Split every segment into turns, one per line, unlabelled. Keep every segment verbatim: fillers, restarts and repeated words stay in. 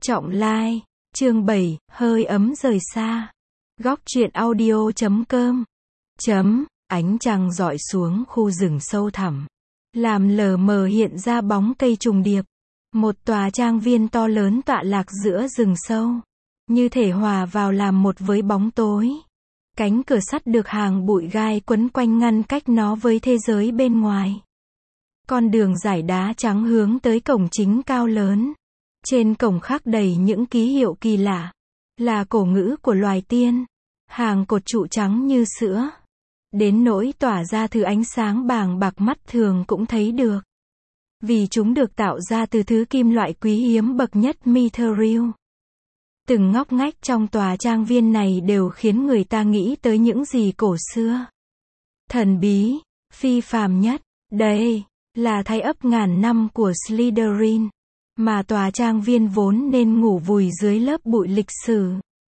Trọng Lai, chương bảy, hơi ấm rời xa. Góc truyện audio chấm com. Chấm, ánh trăng rọi xuống khu rừng sâu thẳm, làm lờ mờ hiện ra bóng cây trùng điệp. Một tòa trang viên to lớn tọa lạc giữa rừng sâu, như thể hòa vào làm một với bóng tối. Cánh cửa sắt được hàng bụi gai quấn quanh ngăn cách nó với thế giới bên ngoài. Con đường dải đá trắng hướng tới cổng chính cao lớn. Trên cổng khắc đầy những ký hiệu kỳ lạ, là cổ ngữ của loài tiên. Hàng cột trụ trắng như sữa, đến nỗi tỏa ra thứ ánh sáng bàng bạc mắt thường cũng thấy được. Vì chúng được tạo ra từ thứ kim loại quý hiếm bậc nhất mithril. Từng ngóc ngách trong tòa trang viên này đều khiến người ta nghĩ tới những gì cổ xưa, thần bí, phi phàm nhất. Đây là thái ấp ngàn năm của Slytherin, mà tòa trang viên vốn nên ngủ vùi dưới lớp bụi lịch sử,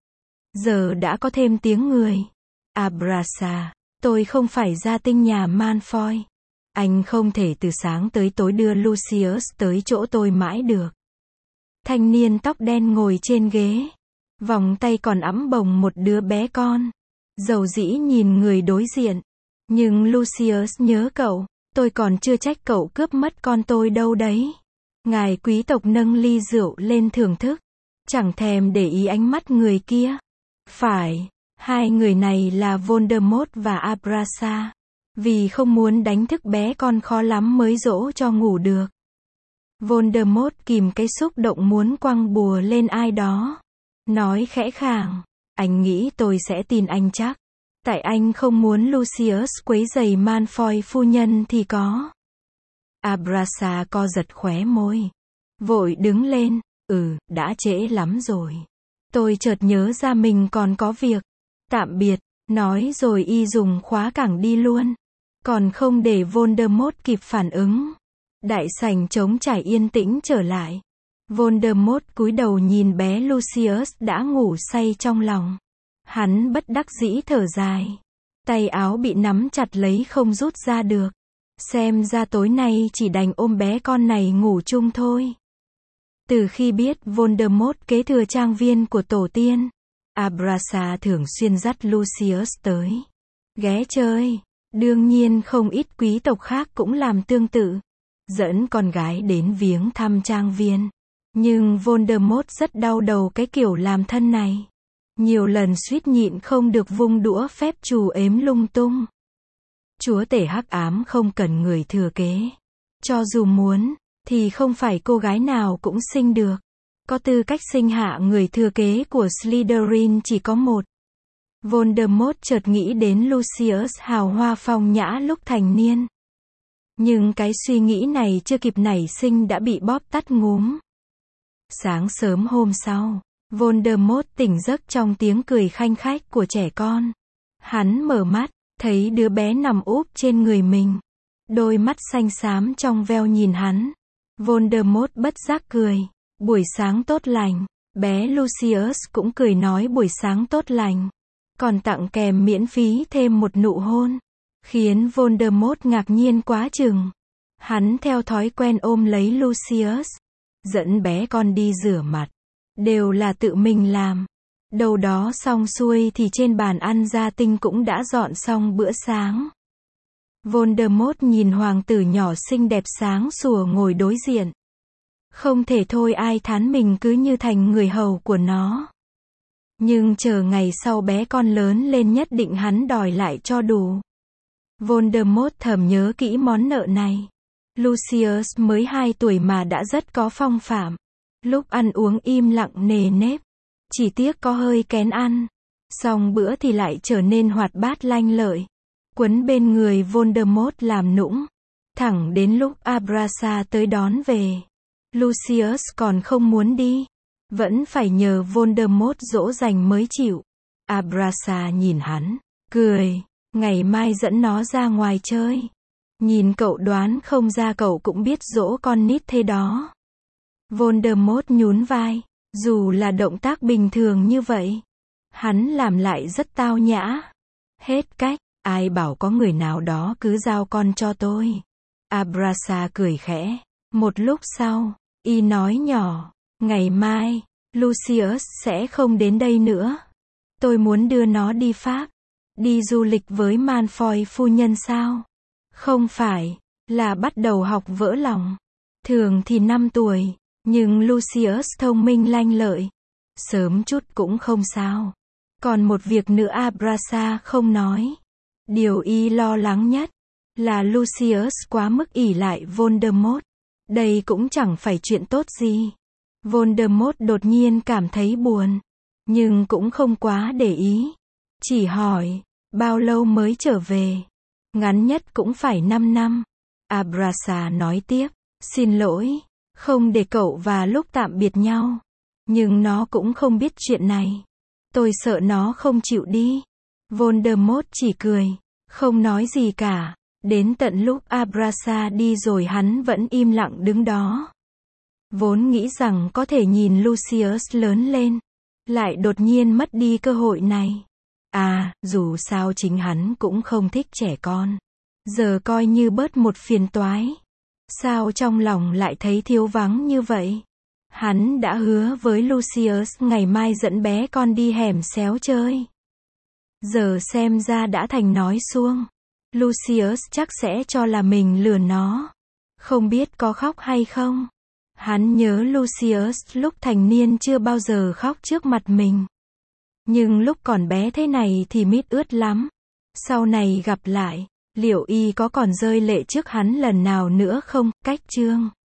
giờ đã có thêm tiếng người. Abrasa, tôi không phải gia tinh nhà Malfoy. Anh không thể từ sáng tới tối đưa Lucius tới chỗ tôi mãi được. Thanh niên tóc đen ngồi trên ghế, vòng tay còn ẵm bồng một đứa bé con, dầu dĩ nhìn người đối diện. Nhưng Lucius nhớ cậu, tôi còn chưa trách cậu cướp mất con tôi đâu đấy. Ngài quý tộc nâng ly rượu lên thưởng thức, chẳng thèm để ý ánh mắt người kia. Phải, hai người này là Voldemort và Abrasa. Vì không muốn đánh thức bé con khó lắm mới dỗ cho ngủ được. Voldemort kìm cái xúc động muốn quăng bùa lên ai đó, nói khẽ khàng, anh nghĩ tôi sẽ tin anh chắc. Tại anh không muốn Lucius quấy rầy Malfoy phu nhân thì có. Abrasa co giật khóe môi, vội đứng lên, ừ, đã trễ lắm rồi. Tôi chợt nhớ ra mình còn có việc. Tạm biệt, nói rồi y dùng khóa cẳng đi luôn. Còn không để Voldemort kịp phản ứng. Đại sảnh trống trải yên tĩnh trở lại. Voldemort cúi đầu nhìn bé Lucius đã ngủ say trong lòng. Hắn bất đắc dĩ thở dài. Tay áo bị nắm chặt lấy không rút ra được. Xem ra tối nay chỉ đành ôm bé con này ngủ chung thôi. Từ khi biết Voldemort kế thừa trang viên của tổ tiên, Abrasa thường xuyên dắt Lucius tới ghé chơi. Đương nhiên không ít quý tộc khác cũng làm tương tự, dẫn con gái đến viếng thăm trang viên. Nhưng Voldemort rất đau đầu cái kiểu làm thân này. Nhiều lần suýt nhịn không được vung đũa phép trù ếm lung tung. Chúa tể hắc ám không cần người thừa kế. Cho dù muốn, thì không phải cô gái nào cũng sinh được. Có tư cách sinh hạ người thừa kế của Slytherin chỉ có một. Voldemort chợt nghĩ đến Lucius hào hoa phong nhã lúc thành niên. Nhưng cái suy nghĩ này chưa kịp nảy sinh đã bị bóp tắt ngúm. Sáng sớm hôm sau, Voldemort tỉnh giấc trong tiếng cười khanh khách của trẻ con. Hắn mở mắt, thấy đứa bé nằm úp trên người mình. Đôi mắt xanh xám trong veo nhìn hắn. Voldemort bất giác cười. Buổi sáng tốt lành. Bé Lucius cũng cười nói buổi sáng tốt lành. Còn tặng kèm miễn phí thêm một nụ hôn. Khiến Voldemort ngạc nhiên quá chừng. Hắn theo thói quen ôm lấy Lucius, dẫn bé con đi rửa mặt. Đều là tự mình làm. Đâu đó xong xuôi thì trên bàn ăn gia tinh cũng đã dọn xong bữa sáng. Voldemort nhìn hoàng tử nhỏ xinh đẹp sáng sủa ngồi đối diện. Không thể thôi ai thán mình cứ như thành người hầu của nó. Nhưng chờ ngày sau bé con lớn lên nhất định hắn đòi lại cho đủ. Voldemort thầm nhớ kỹ món nợ này. Lucius mới hai tuổi mà đã rất có phong phạm. Lúc ăn uống im lặng nề nếp. Chỉ tiếc có hơi kén ăn. Xong bữa thì lại trở nên hoạt bát lanh lợi. Quấn bên người Voldemort làm nũng. Thẳng đến lúc Abrasa tới đón về. Lucius còn không muốn đi. Vẫn phải nhờ Voldemort dỗ dành mới chịu. Abrasa nhìn hắn, cười. Ngày mai dẫn nó ra ngoài chơi. Nhìn cậu đoán không ra cậu cũng biết dỗ con nít thế đó. Voldemort nhún vai. Dù là động tác bình thường như vậy, hắn làm lại rất tao nhã. Hết cách, ai bảo có người nào đó cứ giao con cho tôi. Abrasa cười khẽ. Một lúc sau, y nói nhỏ. Ngày mai, Lucius sẽ không đến đây nữa. Tôi muốn đưa nó đi Pháp. Đi du lịch với Malfoy phu nhân sao? Không phải, là bắt đầu học vỡ lòng. Thường thì năm tuổi, nhưng Lucius thông minh lanh lợi. Sớm chút cũng không sao. Còn một việc nữa Abrasa không nói. Điều y lo lắng nhất là Lucius quá mức ỷ lại Voldemort. Đây cũng chẳng phải chuyện tốt gì. Voldemort đột nhiên cảm thấy buồn, nhưng cũng không quá để ý. Chỉ hỏi, bao lâu mới trở về? Ngắn nhất cũng phải năm năm. Abrasa nói tiếp, xin lỗi, không để cậu và lúc tạm biệt nhau. Nhưng nó cũng không biết chuyện này. Tôi sợ nó không chịu đi. Voldemort chỉ cười, không nói gì cả. Đến tận lúc Abrasa đi rồi hắn vẫn im lặng đứng đó. Vốn nghĩ rằng có thể nhìn Lucius lớn lên, lại đột nhiên mất đi cơ hội này. À, dù sao chính hắn cũng không thích trẻ con. Giờ coi như bớt một phiền toái. Sao trong lòng lại thấy thiếu vắng như vậy? Hắn đã hứa với Lucius ngày mai dẫn bé con đi hẻm xéo chơi. Giờ xem ra đã thành nói suông. Lucius chắc sẽ cho là mình lừa nó. Không biết có khóc hay không? Hắn nhớ Lucius lúc thành niên chưa bao giờ khóc trước mặt mình. Nhưng lúc còn bé thế này thì mít ướt lắm. Sau này gặp lại, liệu y có còn rơi lệ trước hắn lần nào nữa không? Cách chương